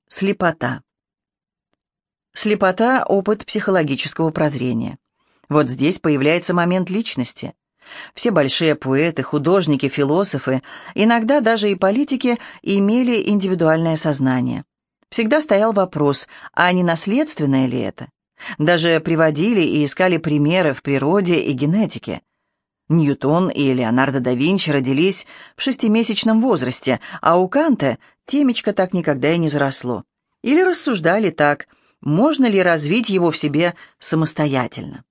Слепота. Слепота — опыт психологического прозрения. Вот здесь появляется момент личности. Все большие поэты, художники, философы, иногда даже и политики имели индивидуальное сознание. Всегда стоял вопрос, а не наследственное ли это? Даже приводили и искали примеры в природе и генетике. Ньютон и Леонардо да Винчи родились в 6-месячном возрасте, а у Канта темечко так никогда и не заросло. Или рассуждали так, можно ли развить его в себе самостоятельно.